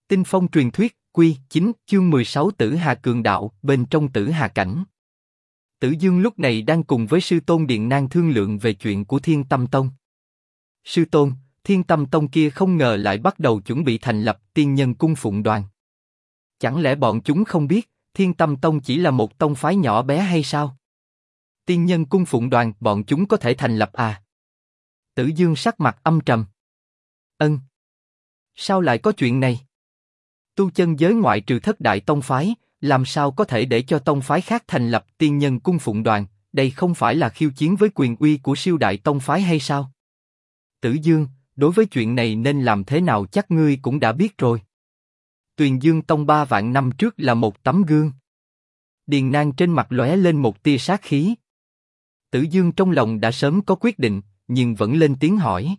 Tinh Phong truyền thuyết, Quy 9, chương 16 Tử Hà Cường Đạo, bên trong Tử Hà Cảnh. Tử Dương lúc này đang cùng với sư tôn Điện Nang thương lượng về chuyện của Thiên Tâm Tông. Sư tôn, Thiên Tâm Tông kia không ngờ lại bắt đầu chuẩn bị thành lập Tiên Nhân Cung Phụng Đoàn. Chẳng lẽ bọn chúng không biết, Thiên Tâm Tông chỉ là một tông phái nhỏ bé hay sao? Tiên Nhân Cung Phụng Đoàn bọn chúng có thể thành lập à? Tử Dương sắc mặt âm trầm. Sao lại có chuyện này? Tu chân giới ngoại trừ thất đại tông phái, làm sao có thể để cho tông phái khác thành lập Tiên Nhân Cung Phụng Đoàn? Đây không phải là khiêu chiến với quyền uy của siêu đại tông phái hay sao? Tử Dương, đối với chuyện này nên làm thế nào chắc ngươi cũng đã biết rồi. Tuyền Dương Tông 3 vạn năm trước là một tấm gương. Điền Nang trên mặt lóe lên một tia sát khí. Tử Dương trong lòng đã sớm có quyết định, nhưng vẫn lên tiếng hỏi.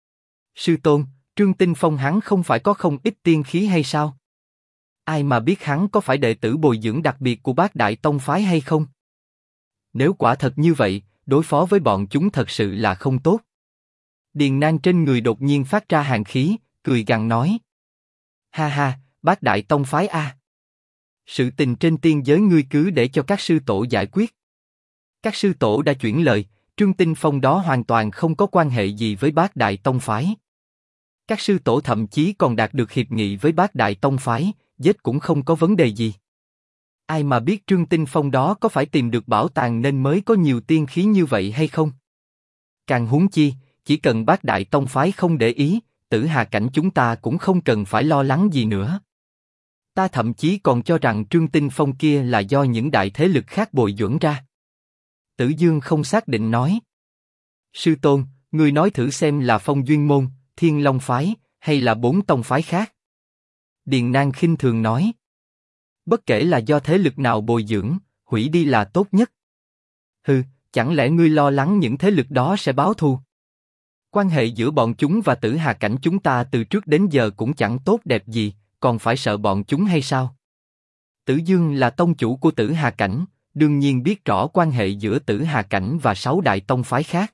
Sư tôn, Trương Tinh Phong hắn không phải có không ít tiên khí hay sao? Ai mà biết hắn có phải đệ tử bồi dưỡng đặc biệt của Bát Đại Tông phái hay không? Nếu quả thật như vậy, đối phó với bọn chúng thật sự là không tốt. Điền Nang trên người đột nhiên phát ra hàn khí, cười gằn nói. Ha ha, Bát Đại Tông phái a. Sự tình trên tiên giới ngươi cứ để cho các sư tổ giải quyết. Các sư tổ đã chuyển lời, Trương Tinh Phong đó hoàn toàn không có quan hệ gì với Bát Đại Tông phái. Các sư tổ thậm chí còn đạt được hiệp nghị với Bát Đại Tông phái, giết cũng không có vấn đề gì. Ai mà biết Trương Tinh Phong đó có phải tìm được bảo tàng nên mới có nhiều tiên khí như vậy hay không? Càng huống chi, chỉ cần Bát Đại Tông phái không để ý, Tử Hà Cảnh chúng ta cũng không cần phải lo lắng gì nữa. Ta thậm chí còn cho rằng Trương Tinh Phong kia là do những đại thế lực khác bồi dưỡng ra. Tử Dương không xác định nói. Sư tôn, ngươi nói thử xem là Phong Duyên Môn, Thiên Long phái, hay là 4 tông phái khác? Điền Nang khinh thường nói. Bất kể là do thế lực nào bồi dưỡng, hủy đi là tốt nhất. Hừ, chẳng lẽ ngươi lo lắng những thế lực đó sẽ báo thù? Quan hệ giữa bọn chúng và Tử Hà Cảnh chúng ta từ trước đến giờ cũng chẳng tốt đẹp gì, còn phải sợ bọn chúng hay sao? Tử Dương là tông chủ của Tử Hà Cảnh, đương nhiên biết rõ quan hệ giữa Tử Hà Cảnh và 6 đại tông phái khác.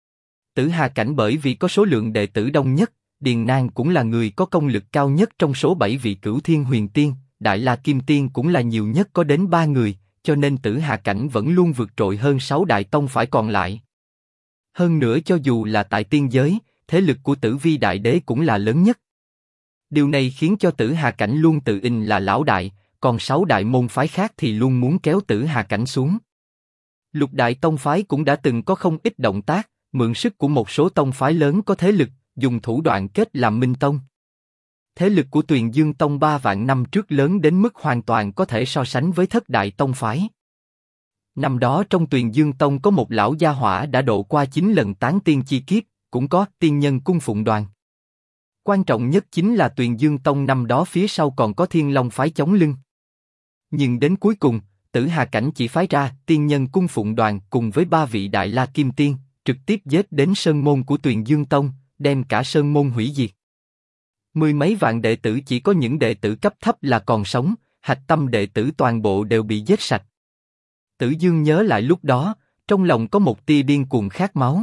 Tử Hà Cảnh bởi vì có số lượng đệ tử đông nhất, Điền Nang cũng là người có công lực cao nhất trong số 7 vị Cửu Thiên Huyền Tiên, Đại La Kim Tiên cũng là nhiều nhất có đến 3 người, cho nên Tử Hà Cảnh vẫn luôn vượt trội hơn 6 đại tông phái còn lại. Hơn nữa cho dù là tại tiên giới, thế lực của Tử Vi Đại Đế cũng là lớn nhất. Điều này khiến cho Tử Hà Cảnh luôn tự in là lão đại, còn 6 đại môn phái khác thì luôn muốn kéo Tử Hà Cảnh xuống. Lục đại tông phái cũng đã từng có không ít động tác, mượn sức của một số tông phái lớn có thế lực, dùng thủ đoạn kết làm minh tông. Thế lực của Tuyền Dương Tông 3 vạn năm trước lớn đến mức hoàn toàn có thể so sánh với thất đại tông phái. Năm đó trong Tuyền Dương Tông có một lão gia hỏa đã độ qua 9 lần tán tiên chi kiếp, cũng có Tiên Nhân Cung Phụng Đoàn. Quan trọng nhất chính là Tuyền Dương Tông năm đó phía sau còn có Thiên Long phái chống lưng. Nhưng đến cuối cùng, Tử Hà Cảnh chỉ phái ra Tiên Nhân Cung Phụng Đoàn cùng với 3 vị Đại La Kim Tiên, trực tiếp giết đến sơn môn của Tuyền Dương Tông, đem cả sơn môn hủy diệt. 10 mấy vạn đệ tử chỉ có những đệ tử cấp thấp là còn sống, hạch tâm đệ tử toàn bộ đều bị giết sạch. Tử Dương nhớ lại lúc đó, trong lòng có một tia điên cuồng khát máu.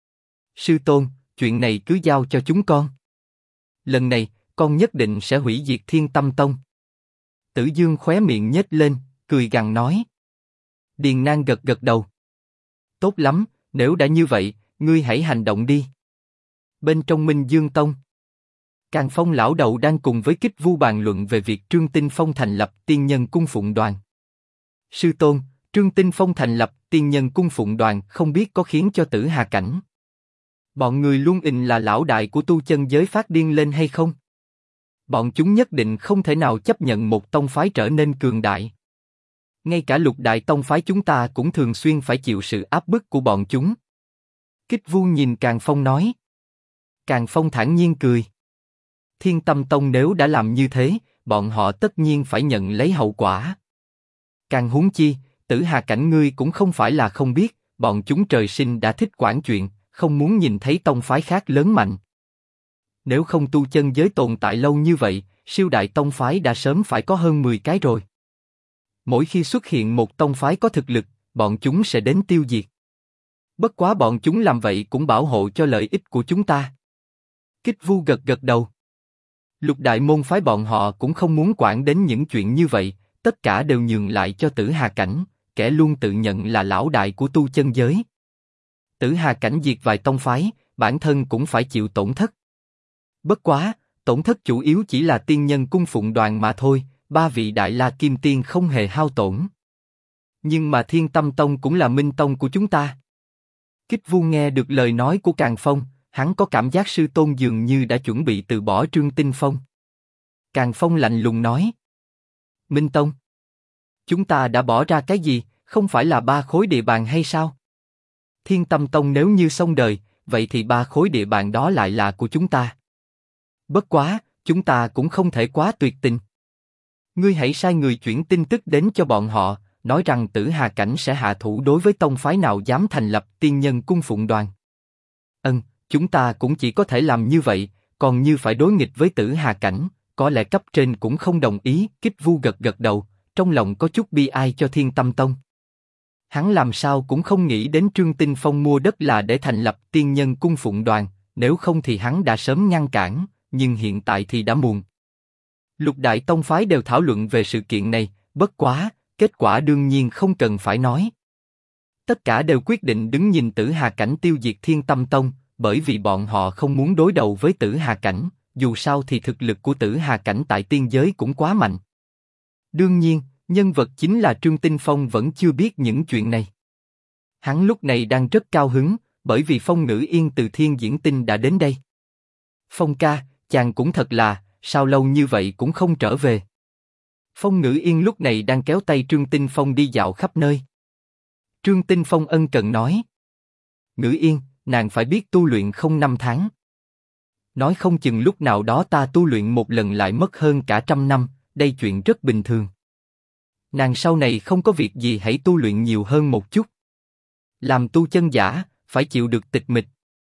Sư tôn, chuyện này cứ giao cho chúng con. Lần này, con nhất định sẽ hủy diệt Thiên Tâm Tông. Tử Dương khóe miệng nhếch lên, cười gằn nói. Điền Nang gật gật đầu. Tốt lắm, nếu đã như vậy, ngươi hãy hành động đi. Bên trong Minh Dương Tông, Càn Phong lão đầu đang cùng với Kích Vu bàn luận về việc Trương Tinh Phong thành lập Tiên Nhân Cung Phụng Đoàn. Sư tôn, Trương Tinh Phong thành lập Tiên Nhân Cung Phụng Đoàn không biết có khiến cho Tử Hà Cảnh bọn người luôn in là lão đại của tu chân giới phát điên lên hay không? Bọn chúng nhất định không thể nào chấp nhận một tông phái trở nên cường đại. Ngay cả lục đại tông phái chúng ta cũng thường xuyên phải chịu sự áp bức của bọn chúng. Kích Vu nhìn Càn Phong nói. Càn Phong thản nhiên cười. Thiên Tâm Tông nếu đã làm như thế, bọn họ tất nhiên phải nhận lấy hậu quả. Càng huống chi, Tử Hà Cảnh ngươi cũng không phải là không biết, bọn chúng trời sinh đã thích quản chuyện, không muốn nhìn thấy tông phái khác lớn mạnh. Nếu không tu chân giới tồn tại lâu như vậy, siêu đại tông phái đã sớm phải có hơn 10 cái rồi. Mỗi khi xuất hiện một tông phái có thực lực, bọn chúng sẽ đến tiêu diệt. Bất quá bọn chúng làm vậy cũng bảo hộ cho lợi ích của chúng ta. Kích Vu gật gật đầu. Lục đại môn phái bọn họ cũng không muốn quản đến những chuyện như vậy, tất cả đều nhường lại cho Tử Hà Cảnh, kẻ luôn tự nhận là lão đại của tu chân giới. Tử Hà Cảnh diệt vài tông phái, bản thân cũng phải chịu tổn thất. Bất quá, tổn thất chủ yếu chỉ là tiên nhân cung phụng đoàn mà thôi, ba vị đại la kim tiên không hề hao tổn. Nhưng mà Thiên Tâm Tông cũng là minh tông của chúng ta. Kích Vu nghe được lời nói của Càn Phong, hắn có cảm giác sư tôn dường như đã chuẩn bị từ bỏ Trương Tinh Phong. Càn Phong lạnh lùng nói: Minh Tông, chúng ta đã bỏ ra cái gì, không phải là 3 khối địa bàn hay sao? Thiên Tâm Tông nếu như xong đời, vậy thì 3 khối địa bàn đó lại là của chúng ta. Bất quá, chúng ta cũng không thể quá tuyệt tình. Ngươi hãy sai người chuyển tin tức đến cho bọn họ, nói rằng Tử Hà Cảnh sẽ hạ thủ đối với tông phái nào dám thành lập tiên nhân cung phụng đoàn. Chúng ta cũng chỉ có thể làm như vậy, còn như phải đối nghịch với Tử Hà Cảnh, có lẽ cấp trên cũng không đồng ý. Kích Vu gật gật đầu, trong lòng có chút bi ai cho Thiên Tâm Tông. Hắn làm sao cũng không nghĩ đến Trương Tinh Phong mua đất là để thành lập tiên nhân cung phụng đoàn, nếu không thì hắn đã sớm ngăn cản, nhưng hiện tại thì đã muộn. Lục đại tông phái đều thảo luận về sự kiện này, bất quá, kết quả đương nhiên không cần phải nói. Tất cả đều quyết định đứng nhìn Tử Hà Cảnh tiêu diệt Thiên Tâm Tông, bởi vì bọn họ không muốn đối đầu với Tử Hà Cảnh, dù sao thì thực lực của Tử Hà Cảnh tại tiên giới cũng quá mạnh. Đương nhiên, nhân vật chính là Trương Tinh Phong vẫn chưa biết những chuyện này. Hắn lúc này đang rất cao hứng, bởi vì Phong Ngữ Yên từ Thiên Diễn Tinh đã đến đây. Phong ca, chàng cũng thật là, sao lâu như vậy cũng không trở về. Phong Ngữ Yên lúc này đang kéo tay Trương Tinh Phong đi dạo khắp nơi. Trương Tinh Phong ân cần nói: Ngữ Yên, nàng phải biết tu luyện không 5 tháng. Nói không chừng lúc nào đó ta tu luyện một lần lại mất hơn cả 100 năm, đây chuyện rất bình thường. Nàng sau này không có việc gì hãy tu luyện nhiều hơn một chút. Làm tu chân giả, phải chịu được tịch mịch.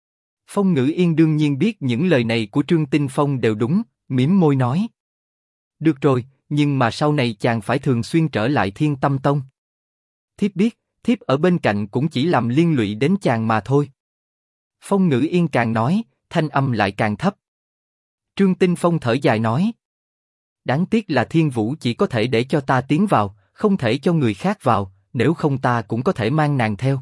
Phong Ngữ Yên đương nhiên biết những lời này của Trương Tinh Phong đều đúng, mím môi nói: Được rồi, nhưng mà sau này chàng phải thường xuyên trở lại Thiên Tâm Tông. Thiếp biết, thiếp ở bên cạnh cũng chỉ làm liên lụy đến chàng mà thôi. Phong Ngữ Yên càng nói, thanh âm lại càng thấp. Trương Tinh Phong thở dài nói: Đáng tiếc là Thiên Vũ chỉ có thể để cho ta tiến vào, không thể cho người khác vào, nếu không ta cũng có thể mang nàng theo.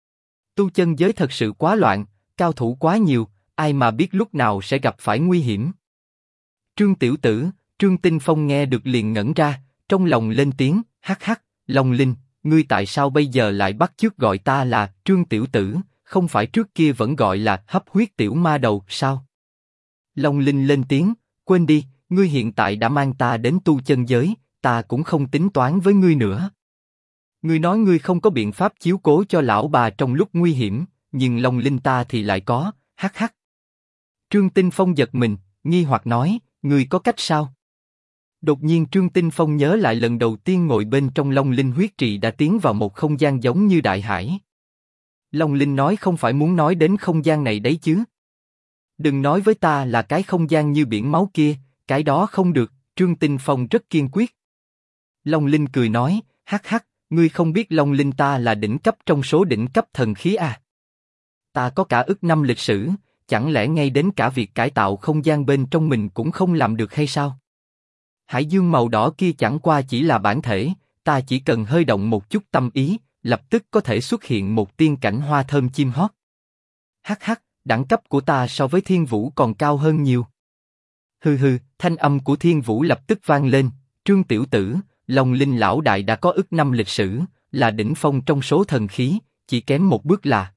Tu chân giới thật sự quá loạn, cao thủ quá nhiều, ai mà biết lúc nào sẽ gặp phải nguy hiểm. Trương tiểu tử, Trương Tinh Phong nghe được liền ngẩn ra, trong lòng lên tiếng, hắc hắc, Long Linh, ngươi tại sao bây giờ lại bắt chước gọi ta là Trương tiểu tử, không phải trước kia vẫn gọi là hấp huyết tiểu ma đầu sao? Long Linh lên tiếng, quên đi, ngươi hiện tại đã mang ta đến tu chân giới, ta cũng không tính toán với ngươi nữa. Ngươi nói ngươi không có biện pháp chiếu cố cho lão bà trong lúc nguy hiểm, nhưng Long Linh ta thì lại có, hắc hắc. Trương Tinh Phong giật mình, nghi hoặc nói, ngươi có cách sao? Đột nhiên Trương Tinh Phong nhớ lại lần đầu tiên ngồi bên trong Long Linh huyết trì đã tiến vào một không gian giống như đại hải. Long Linh nói không phải muốn nói đến không gian này đấy chứ? Đừng nói với ta là cái không gian như biển máu kia, cái đó không được. Trương Tinh Phong rất kiên quyết. Long Linh cười nói, hắc hắc, ngươi không biết Long Linh ta là đỉnh cấp trong số đỉnh cấp thần khí à? Ta có cả ức năm lịch sử, chẳng lẽ ngay đến cả việc cải tạo không gian bên trong mình cũng không làm được hay sao? Hải dương màu đỏ kia chẳng qua chỉ là bản thể, ta chỉ cần hơi động một chút tâm ý, lập tức có thể xuất hiện một tiên cảnh hoa thơm chim hót. Hắc hắc, đẳng cấp của ta so với Thiên Vũ còn cao hơn nhiều. Hừ hừ, thanh âm của Thiên Vũ lập tức vang lên, Trương tiểu tử, Long Linh lão đại đã có ức năm lịch sử, là đỉnh phong trong số thần khí, chỉ kém một bước là.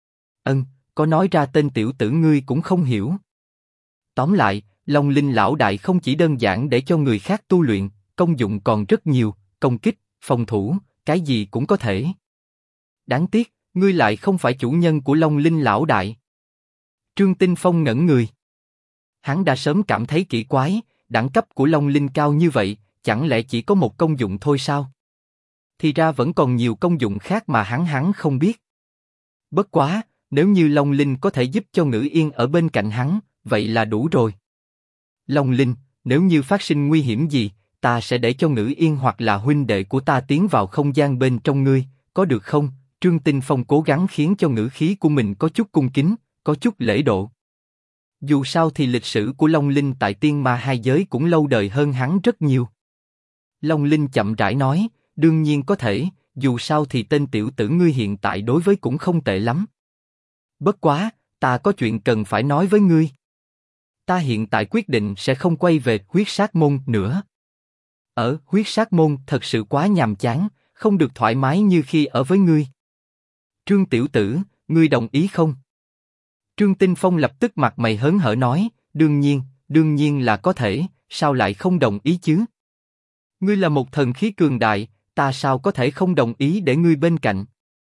Có nói ra tên tiểu tử ngươi cũng không hiểu. Tóm lại, Long Linh lão đại không chỉ đơn giản để cho người khác tu luyện, công dụng còn rất nhiều, công kích, phòng thủ, cái gì cũng có thể. Đáng tiếc, ngươi lại không phải chủ nhân của Long Linh lão đại. Trương Tinh Phong ngẩn người. Hắn đã sớm cảm thấy kỳ quái, đẳng cấp của Long Linh cao như vậy, chẳng lẽ chỉ có một công dụng thôi sao? Thì ra vẫn còn nhiều công dụng khác mà hắn không biết. Bất quá, nếu như Long Linh có thể giúp cho Ngữ Yên ở bên cạnh hắn, vậy là đủ rồi. Long Linh, nếu như phát sinh nguy hiểm gì, ta sẽ để cho Ngữ Yên hoặc là huynh đệ của ta tiến vào không gian bên trong ngươi, có được không? Trương Tinh Phong cố gắng khiến cho ngữ khí của mình có chút cung kính, có chút lễ độ. Dù sao thì lịch sử của Long Linh tại tiên ma hai giới cũng lâu đời hơn hắn rất nhiều. Long Linh chậm rãi nói, đương nhiên có thể, dù sao thì tên tiểu tử ngươi hiện tại đối với cũng không tệ lắm. Bất quá, ta có chuyện cần phải nói với ngươi. Ta hiện tại quyết định sẽ không quay về huyết sát môn nữa. Ở huyết sát môn thật sự quá nhàm chán, không được thoải mái như khi ở với ngươi. Trương tiểu tử, ngươi đồng ý không? Trương Tinh Phong lập tức mặt mày hớn hở nói, đương nhiên là có thể, sao lại không đồng ý chứ? Ngươi là một thần khí cường đại, ta sao có thể không đồng ý để ngươi bên cạnh?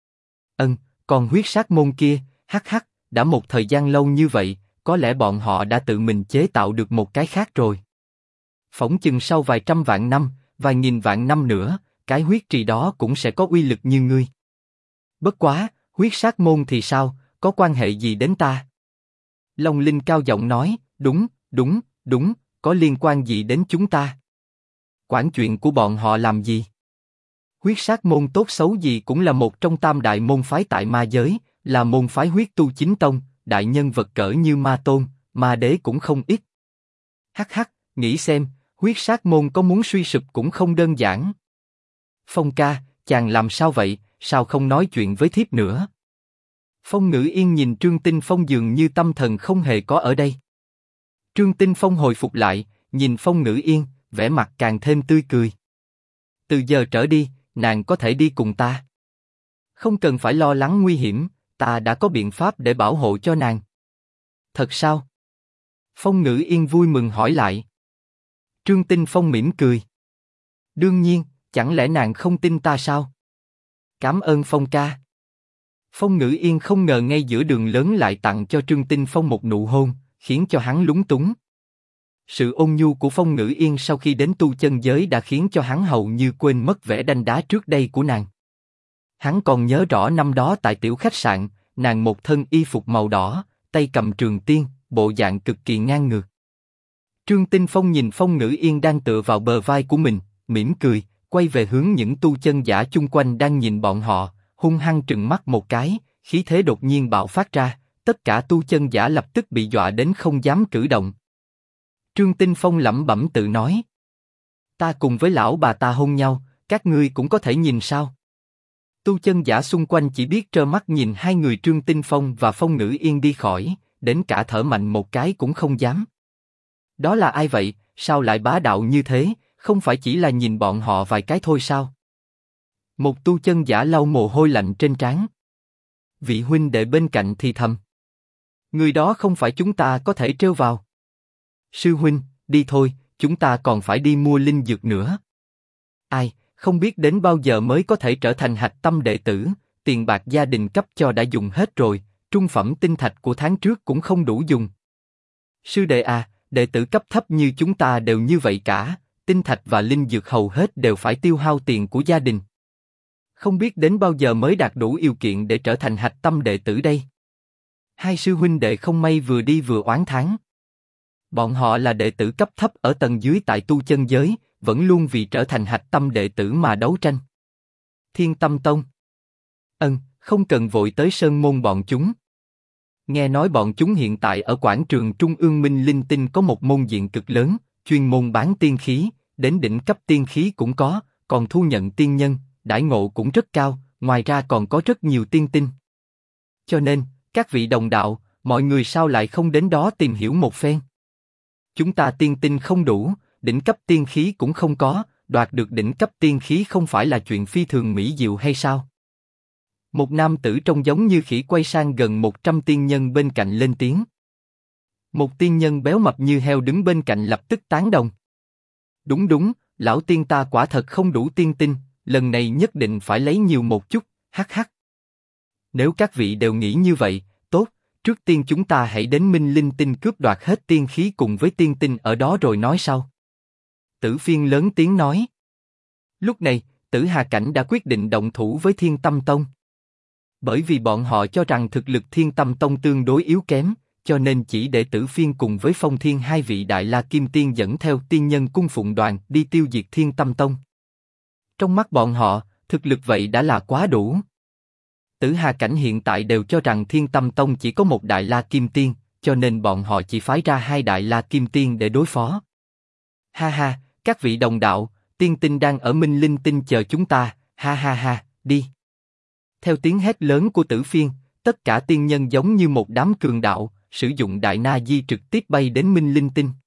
Còn huyết sát môn kia, hắc, đã một thời gian lâu như vậy, có lẽ bọn họ đã tự mình chế tạo được một cái khác rồi. Phỏng chừng sau vài trăm vạn năm, vài nghìn vạn năm nữa, cái huyết trì đó cũng sẽ có uy lực như ngươi. Bất quá, huyết sát môn thì sao, có quan hệ gì đến ta? Long Linh cao giọng nói, đúng, có liên quan gì đến chúng ta? Quản chuyện của bọn họ làm gì? Huyết sát môn tốt xấu gì cũng là một trong tam đại môn phái tại ma giới, là môn phái huyết tu chính tông, đại nhân vật cỡ như ma tôn, ma đế cũng không ít. Hắc, nghĩ xem, huyết sát môn có muốn suy sụp cũng không đơn giản. Phong ca, chàng làm sao vậy, sao không nói chuyện với thiếp nữa? Phong Ngữ Yên nhìn Trương Tinh Phong dường như tâm thần không hề có ở đây. Trương Tinh Phong hồi phục lại, nhìn Phong Ngữ Yên, vẻ mặt càng thêm tươi cười. Từ giờ trở đi, nàng có thể đi cùng ta. Không cần phải lo lắng nguy hiểm, ta đã có biện pháp để bảo hộ cho nàng. Thật sao? Phong Ngữ Yên vui mừng hỏi lại. Trương Tinh Phong mỉm cười. Đương nhiên, chẳng lẽ nàng không tin ta sao? Cảm ơn Phong ca. Phong Ngữ Yên không ngờ ngay giữa đường lớn lại tặng cho Trương Tinh Phong một nụ hôn, khiến cho hắn lúng túng. Sự ôn nhu của Phong Ngữ Yên sau khi đến tu chân giới đã khiến cho hắn hầu như quên mất vẻ đanh đá trước đây của nàng. Hắn còn nhớ rõ năm đó tại tiểu khách sạn, nàng một thân y phục màu đỏ, tay cầm trường tiên, bộ dạng cực kỳ ngang ngược. Trương Tinh Phong nhìn Phong Ngữ Yên đang tựa vào bờ vai của mình, mỉm cười, quay về hướng những tu chân giả chung quanh đang nhìn bọn họ, hung hăng trừng mắt một cái, khí thế đột nhiên bạo phát ra, tất cả tu chân giả lập tức bị dọa đến không dám cử động. Trương Tinh Phong lẩm bẩm tự nói: ta cùng với lão bà ta hôn nhau, các ngươi cũng có thể nhìn sao? Tu chân giả xung quanh chỉ biết trơ mắt nhìn hai người Trương Tinh Phong và Phong Ngữ Yên đi khỏi, đến cả thở mạnh một cái cũng không dám. Đó là ai vậy? Sao lại bá đạo như thế? Không phải chỉ là nhìn bọn họ vài cái thôi sao? Một tu chân giả lau mồ hôi lạnh trên trán. Vị huynh đệ bên cạnh thì thầm: người đó không phải chúng ta có thể trêu vào. Sư huynh, đi thôi, chúng ta còn phải đi mua linh dược nữa. Ai, không biết đến bao giờ mới có thể trở thành hạch tâm đệ tử, tiền bạc gia đình cấp cho đã dùng hết rồi, trung phẩm tinh thạch của tháng trước cũng không đủ dùng. Sư đệ à, đệ tử cấp thấp như chúng ta đều như vậy cả, tinh thạch và linh dược hầu hết đều phải tiêu hao tiền của gia đình. Không biết đến bao giờ mới đạt đủ điều kiện để trở thành hạch tâm đệ tử đây. Hai sư huynh đệ không may vừa đi vừa oán thán. Bọn họ là đệ tử cấp thấp ở tầng dưới tại tu chân giới, vẫn luôn vì trở thành hạch tâm đệ tử mà đấu tranh. Thiên Tâm Tông. Không cần vội tới sơn môn bọn chúng. Nghe nói bọn chúng hiện tại ở quảng trường Trung ương Minh Linh Tinh có một môn diện cực lớn, chuyên môn bán tiên khí, đến đỉnh cấp tiên khí cũng có, còn thu nhận tiên nhân, đãi ngộ cũng rất cao, ngoài ra còn có rất nhiều tiên tinh. Cho nên, các vị đồng đạo, mọi người sao lại không đến đó tìm hiểu một phen? Chúng ta tiên tinh không đủ, đỉnh cấp tiên khí cũng không có, đoạt được đỉnh cấp tiên khí không phải là chuyện phi thường mỹ diệu hay sao? Một nam tử trông giống như khỉ quay sang gần 100 tiên nhân bên cạnh lên tiếng. Một tiên nhân béo mập như heo đứng bên cạnh lập tức tán đồng. Đúng, lão tiên ta quả thật không đủ tiên tinh, lần này nhất định phải lấy nhiều một chút, hắc. Nếu các vị đều nghĩ như vậy, tốt, trước tiên chúng ta hãy đến Minh Linh Tinh cướp đoạt hết tiên khí cùng với tiên tinh ở đó rồi nói sau. Tử Phiên lớn tiếng nói. Lúc này, Tử Hà Cảnh đã quyết định động thủ với Thiên Tâm Tông. Bởi vì bọn họ cho rằng thực lực Thiên Tâm Tông tương đối yếu kém, cho nên chỉ để Tử Phiên cùng với Phong Thiên hai vị Đại La Kim Tiên dẫn theo tiên nhân cung phụng đoàn đi tiêu diệt Thiên Tâm Tông. Trong mắt bọn họ, thực lực vậy đã là quá đủ. Tử Hà Cảnh hiện tại đều cho rằng Thiên Tâm Tông chỉ có một Đại La Kim Tiên, cho nên bọn họ chỉ phái ra 2 Đại La Kim Tiên để đối phó. Ha ha, các vị đồng đạo, tiên tinh đang ở Minh Linh Tinh chờ chúng ta, ha ha ha, đi. Theo tiếng hét lớn của Tử Phiên, tất cả tiên nhân giống như một đám cường đạo, sử dụng Đại Na Di trực tiếp bay đến Minh Linh Tinh.